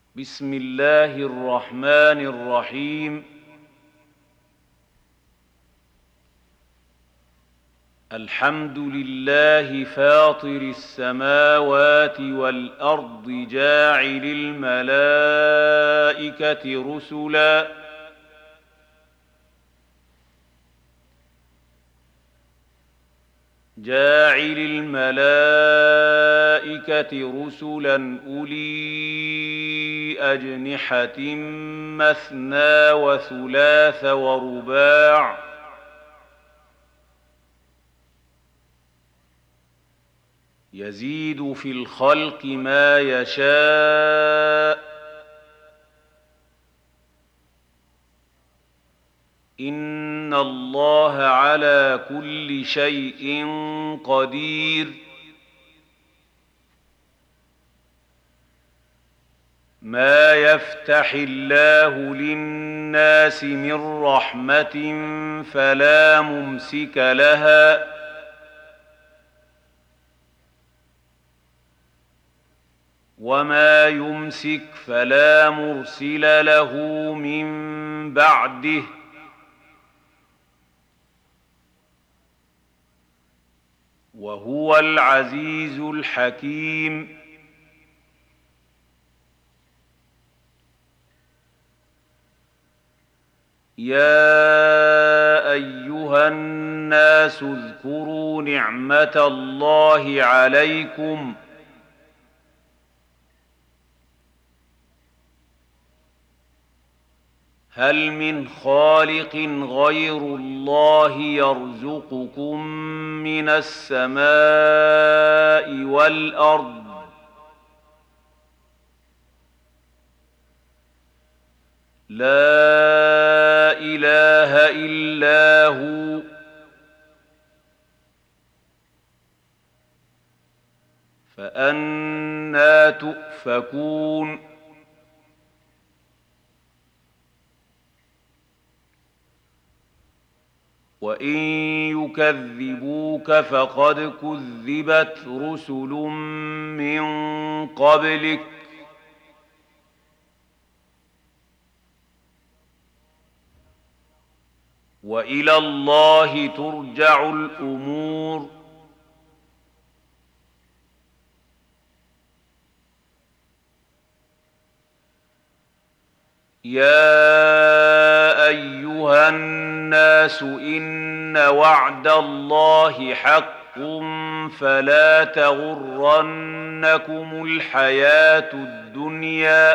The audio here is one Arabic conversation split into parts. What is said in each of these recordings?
بسم الله الرحمن الرحيم. الحمد لله فاطر السماوات والأرض جاعل الملائكة رسلا أولي أجنحة مثنى وثلاث ورباع يزيد في الخلق ما يشاء إن الله على كل شيء قدير. ما يفتح الله للناس من رحمة فلا ممسك لها وما يمسك فلا مرسل له من بعده. وهو العزيز الحكيم. يا أيها الناس اذكروا نعمة الله عليكم هل من خالق غير الله يرزقكم من السماء والأرض لا إله إلا هو فأنى تؤفكون. وإن يكذبوك فقد كذبت رسل من قبلك وإلى الله ترجع الأمور. يا أيها الناس إن وعد الله حق فلا تغرنكم الحياة الدنيا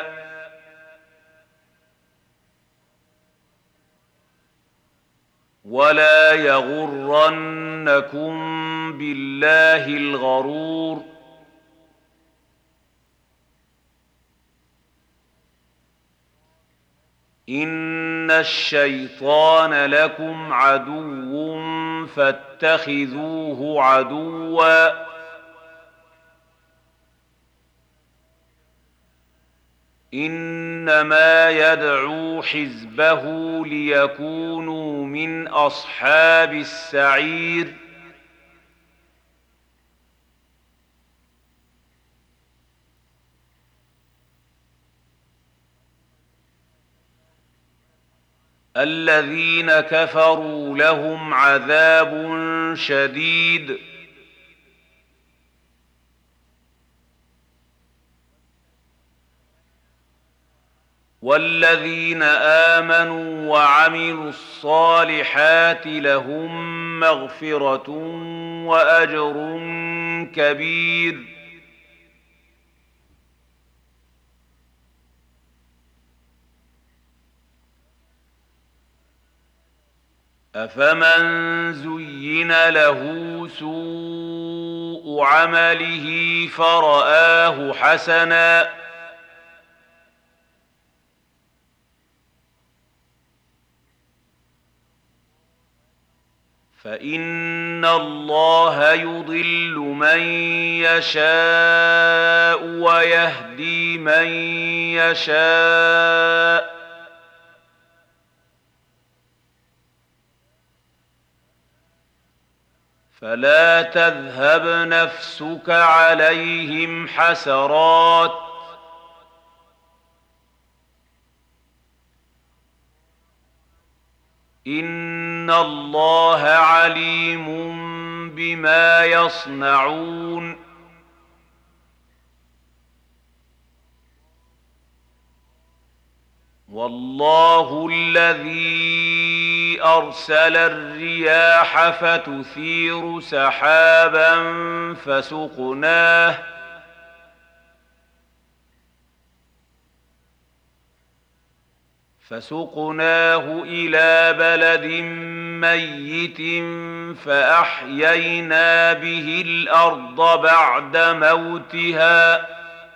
ولا يغرنكم بالله الغرور. إن الشيطان لكم عدو فاتخذوه عدوا إنما يدعو حزبه ليكونوا من أصحاب السعير. الذين كفروا لهم عذاب شديد والذين آمنوا وعملوا الصالحات لهم مغفرة وأجر كبير. أفمن زين له سوء عمله فرآه حسنا فإن الله يضل من يشاء ويهدي من يشاء فلا تذهب نفسك عليهم حسرات إن الله عليم بما يصنعون والله الذي أرسل الرياح فتثير سحابا فسقناه إلى بلد ميت فأحيينا به الأرض بعد موتها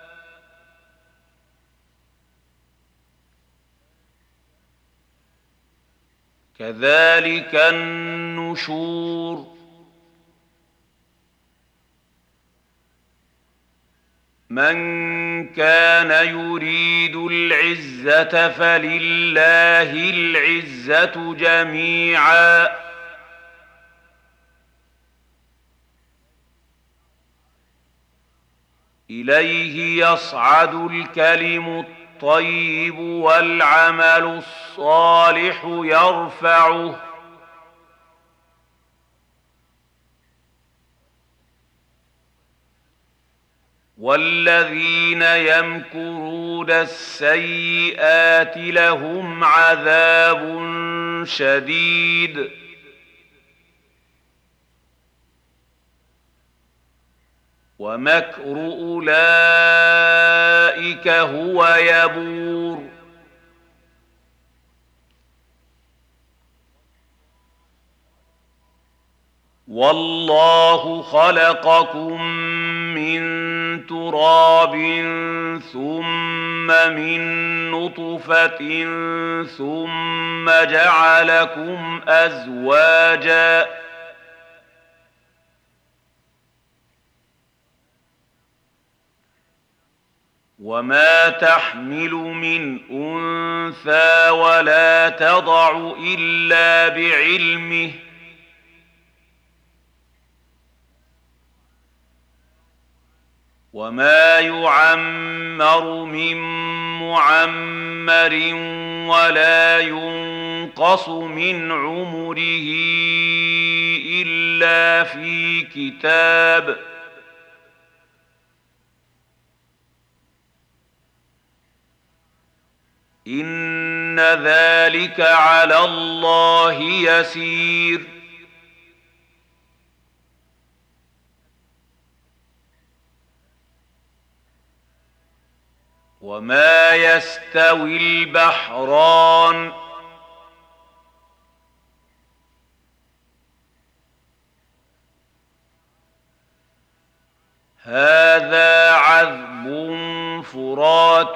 كذلك النشور من كان يريد العزة فلله العزة جميعا إليه يصعد الكلم الطيب والعمل الصالح يرفعه والذين يمكرون السيئات لهم عذاب شديد ومكر أولئك هو يبور والله خلقكم من تراب ثم من نطفة ثم جعلكم أزواجا وما تحمل من أنثى ولا تضع إلا بعلمه وما يعمر من معمر ولا ينقص من عمره إلا في كتاب إن ذلك على الله يسير وما يستوي البحران هذا عذب فرات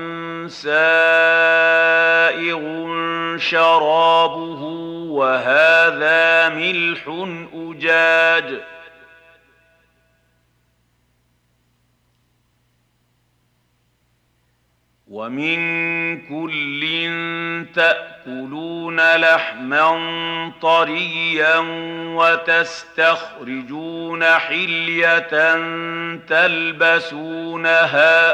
سائغ شرابه وهذا ملح أجاج ومن كل تأكلون لحما طريا وتستخرجون حلية تلبسونها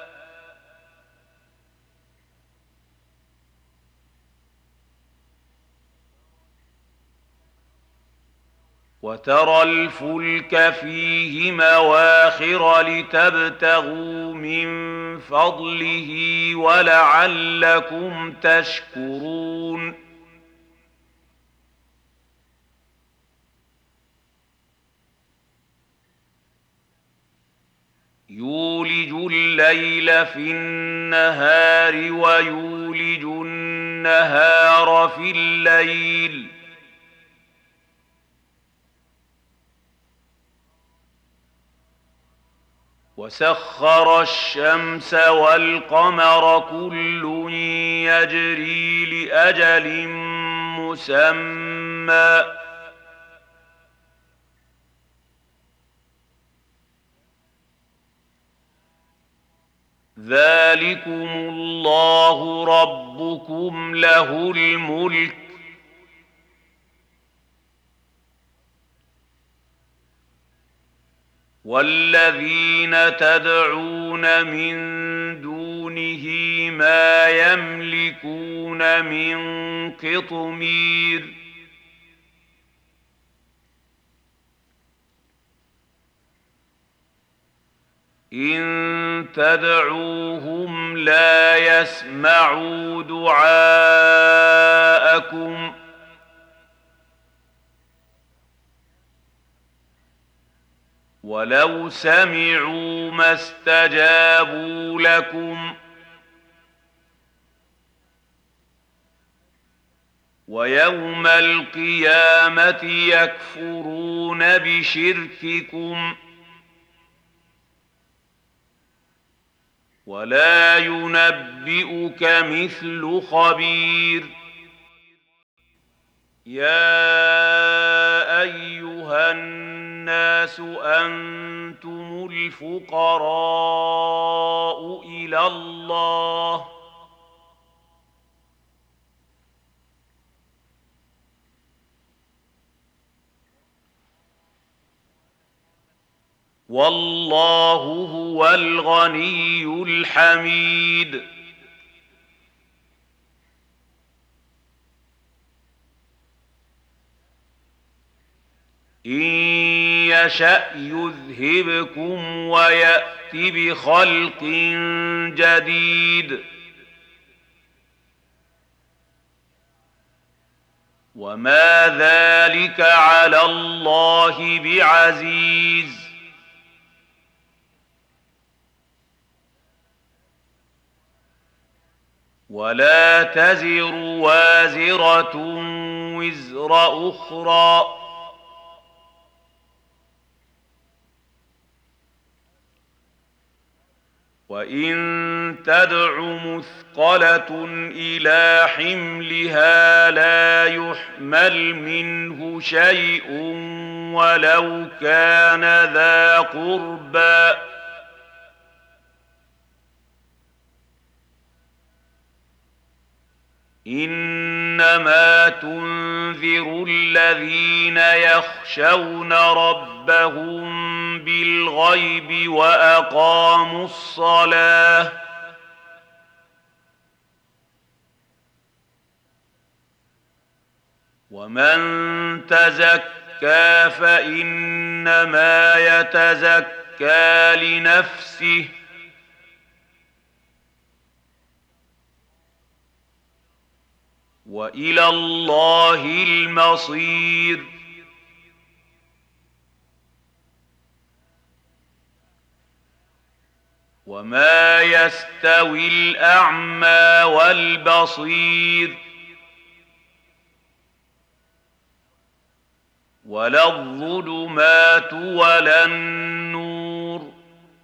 وترى الفلك فيه مواخر لتبتغوا من فضله ولعلكم تشكرون يولج الليل في النهار ويولج النهار في الليل وسخر الشمس والقمر كل يجري لأجل مسمى ذلكم الله ربكم له الملك والذين تدعون من دونه ما يملكون يستسقون من قطمير إن تدعوهم لا يسمعوا دعاءكم ولو سمعوا ما استجابوا لكم ويوم القيامة يكفرون بشرككم ولا ينبئك مثل خبير يا أيها الناس أنتم الفقراء إلى الله والله هو الغني الحميد إن يشأ يذهبكم ويأت بخلق جديد وما ذلك على الله بعزيز ولا تزر وازرة وزر أخرى وإن تدع مثقلة إلى حملها لا يحمل منه شيء ولو كان ذا قربى إنما تنذر الذين يخشون ربهم بالغيب وأقاموا الصلاة ومن تزكى فإنما يتزكى لنفسه وإلى الله المصير وما يستوي الأعمى والبصير ولا الظلمات ولا النور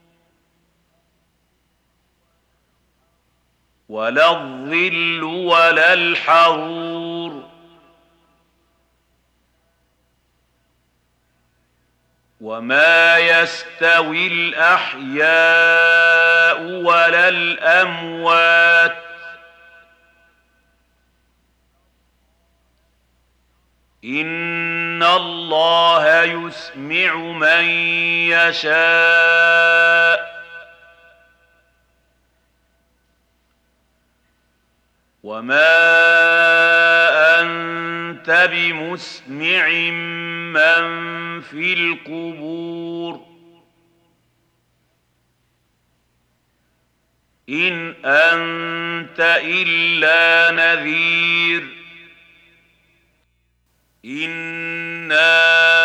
ولا الظل ولا الحرور وما يستوي الأحياء ولا الأموات إن الله يسمع من يشاء وما أنت بمسمع من في القبور إن أنت إلا نذير إنا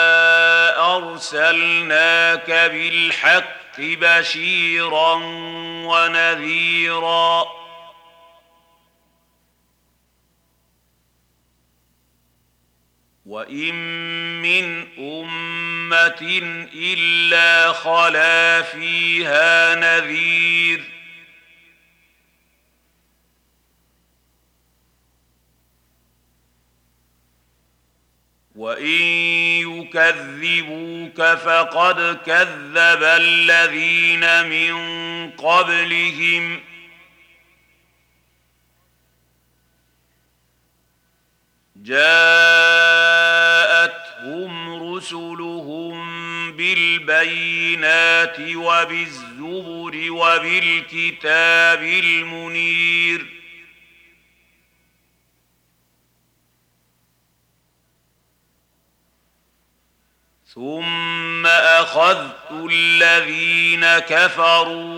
أرسلناك بالحق بشيرا ونذيرا وإن من أمة إلا خلا فيها نذير وإن يكذبوك فقد كذب الذين من قبلهم جاءتهم رسلهم بالبينات وبالزبر وبالكتاب المنير ثم أخذت الذين كفروا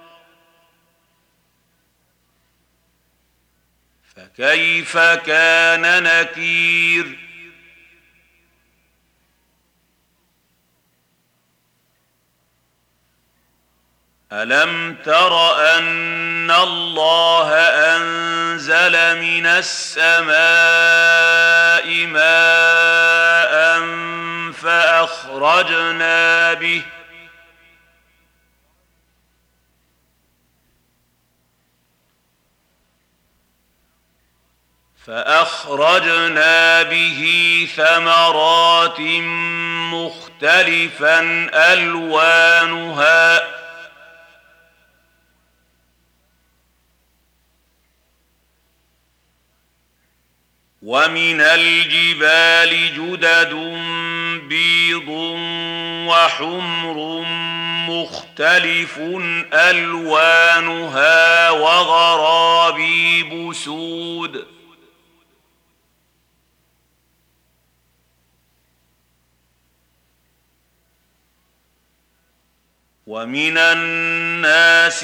فكيف كان نكير ألم تر أن الله أنزل من السماء ماء فأخرجنا به ثمرات مختلفا ألوانها ومن الجبال جدد بيض وحمر مختلف ألوانها وغرابيب سود ومن الناس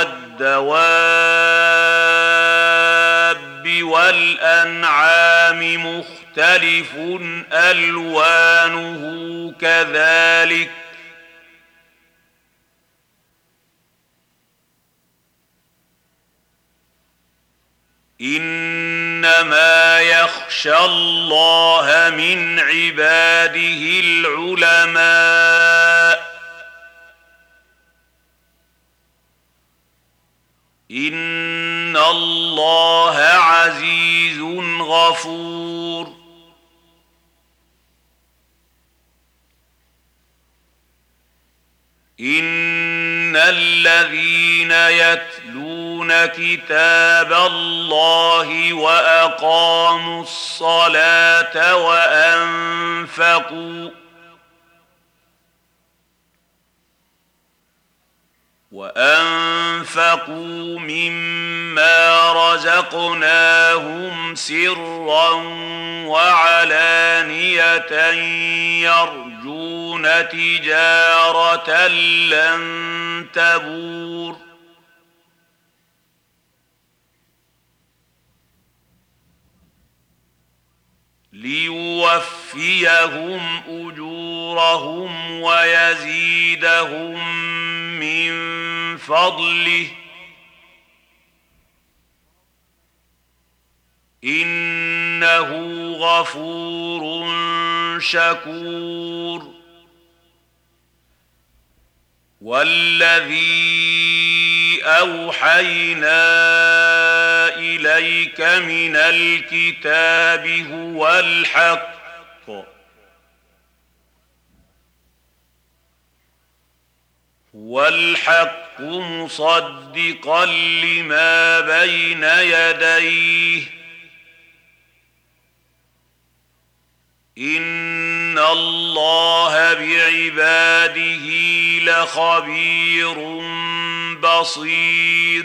والدواب والأنعام مختلف ألوانه كذلك إنما يخشى الله من عباده العلماء إن الله عزيز غفور إن الذين يتلون كتاب الله وأقاموا الصلاة وأنفقوا مما رزقناهم سرا وعلانية يرجون تجارة لن تبور ليوفيهم أجورهم ويزيدهم من فضله إنه غفور شكور والذي أوحينا إليك من الكتاب هو الحق مصدقا لما بين يديه إن الله بعباده لخبير بصير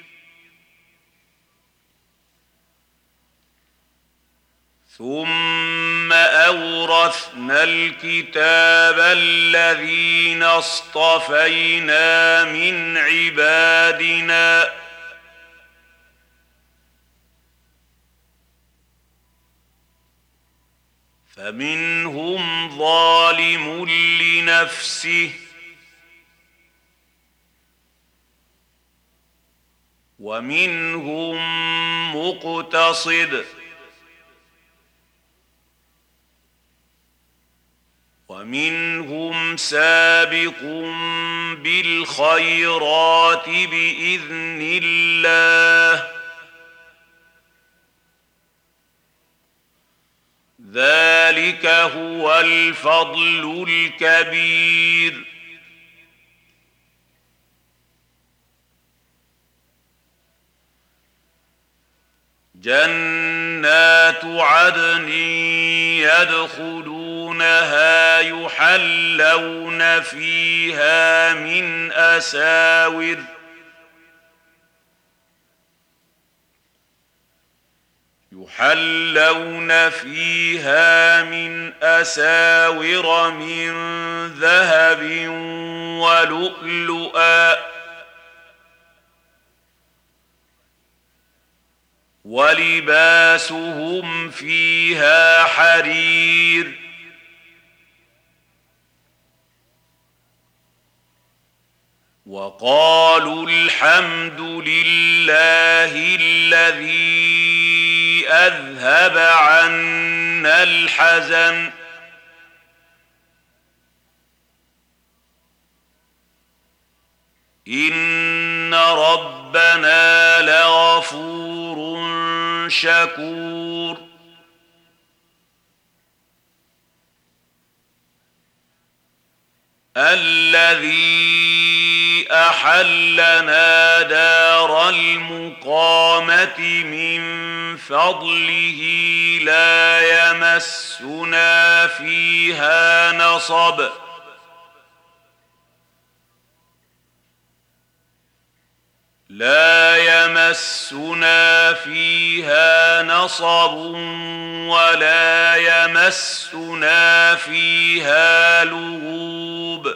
ثم أورثنا الكتاب الذين اصطفينا من عبادنا فمنهم ظالم لنفسه ومنهم مقتصد ومنهم سابق بالخيرات بإذن الله ذلك هو الفضل الكبير جنات عدن يدخلونها يحلون فيها من يحلون فيها من أساور من ذهب ولؤلؤا ولباسهم فيها حرير وقالوا الحمد لله الذي أذهب عنا الحزن إن ربنا لغفور شكور الذي أحلنا دار المقامة من فضله لا يمسنا فيها نصب ولا يمسنا فيها لغوب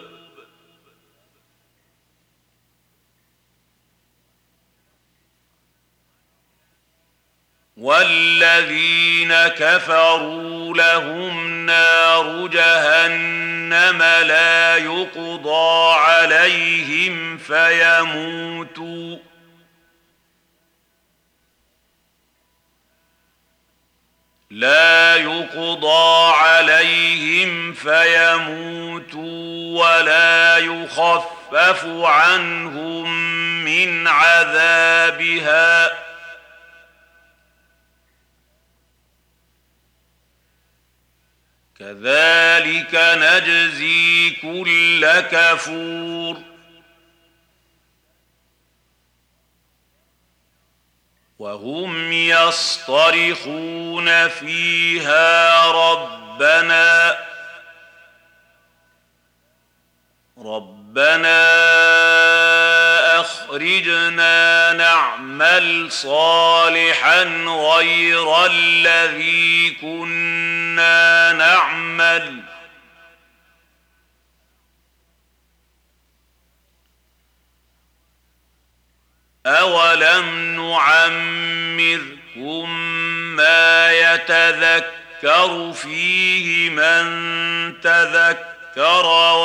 والذين كفروا لهم نار جهنم لا يقضى عليهم فيموتوا ولا يخفف عنهم من عذابها كذلك نجزي كل كفور وهم يصطرخون فيها ربنا أخرجنا نعمل صالحا غير الذي كنا نعمل أولم نعمركم ما يتذكر فيه من تذكر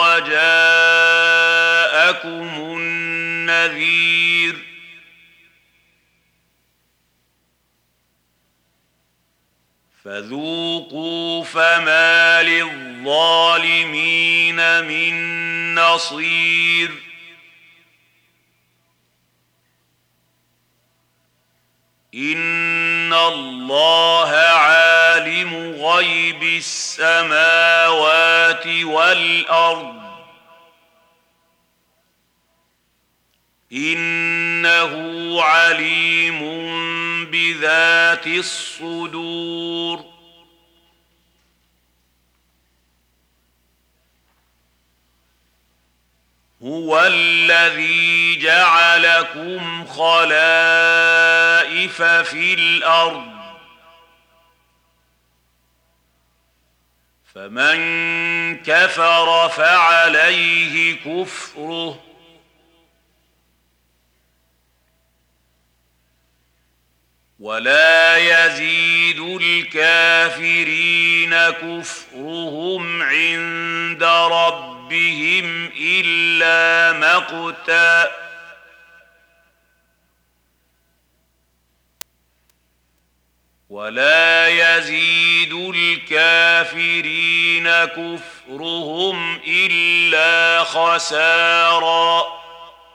وجاءكم النذير فذوقوا فما للظالمين من نصير إن الله عالم غيب السماوات والأرض إنه عليم بذات الصدور هو الذي جعلكم خلائف في الأرض فمن كفر فعليه كفره ولا يزيد الكافرين كفرهم عند ربهم إلا مقتا ولا يزيد الكافرين كفرهم إلا خسارا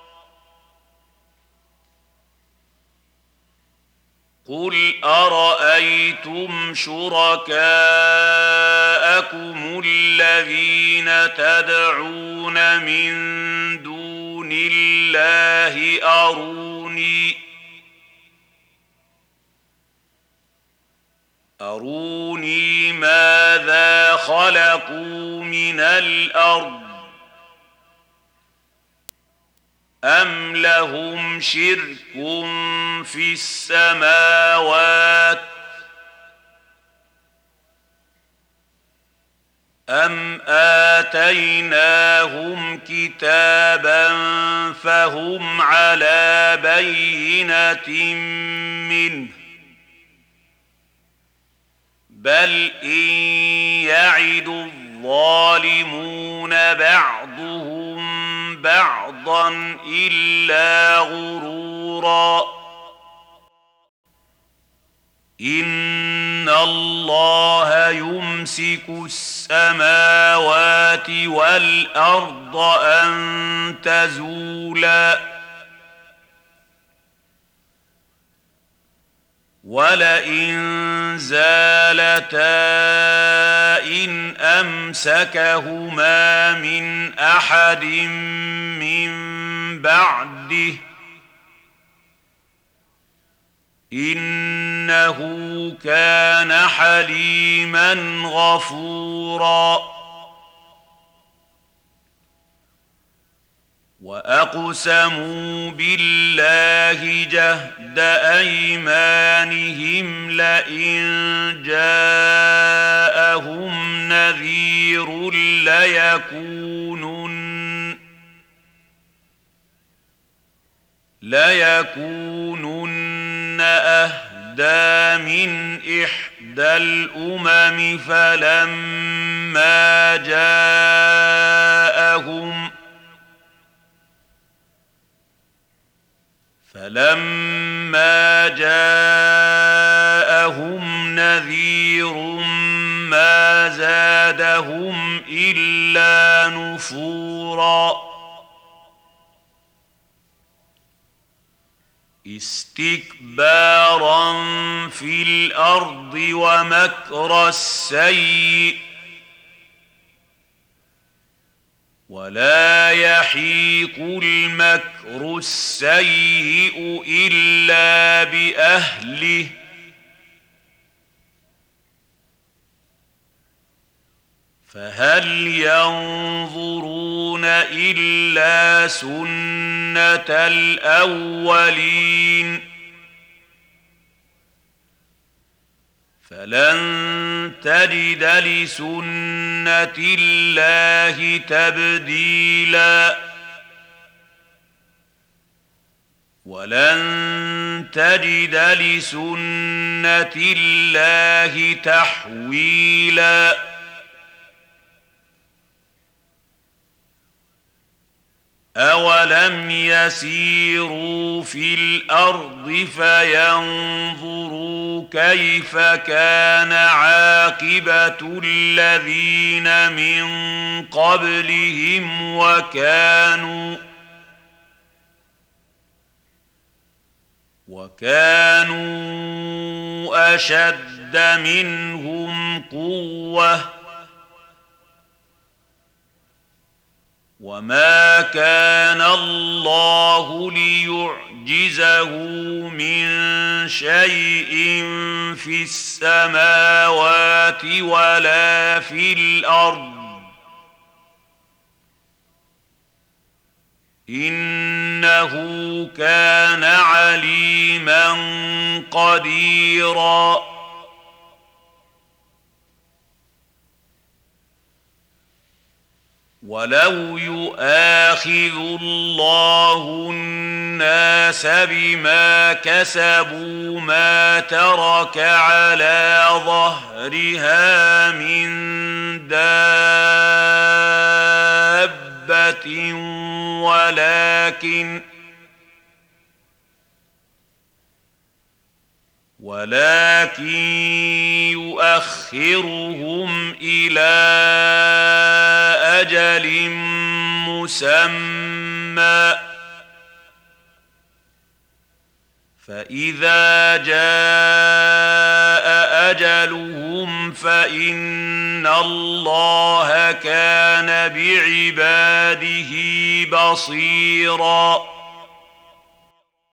قل أرأيتم شركاءكم الذين تدعون من دون الله أروني ماذا خلقوا من الأرض أم لهم شرك في السماوات أم آتيناهم كتابا فهم على بينة منه بل إن يعد الظالمون بعضهم بعضا إلا غرورا إن الله يمسك السماوات والأرض أن تزولا ولئن زالتا إن أمسكهما من أحد من بعده إنه كان حليما غفورا وأقسموا بالله جهد أيمانهم لئن جاءهم نذير ليكونن أهدى من إحدى الأمم فلما جاءهم نذير ما زادهم إلا نفورا استكبارا في الأرض ومكر السيء ولا يحيق المكر السيء إلا بأهله فهل ينظرون إلا سنة الأولين فلن تجد لسنة الله تبديلا ولن تجد لسنة الله تحويلا أولم يسيروا في الأرض فينظروا كيف كان عاقبة الذين من قبلهم وكانوا أشد منهم قوة وما كان الله ليعجزه من شيء في السماوات ولا في الأرض إنه كان عليما قديرا ولو يؤاخذ الله الناس بما كسبوا ما ترك على ظهرها من دابة ولكن يؤخرهم إلى أجل مسمى فإذا جاء أجلهم فإن الله كان بعباده بصيراً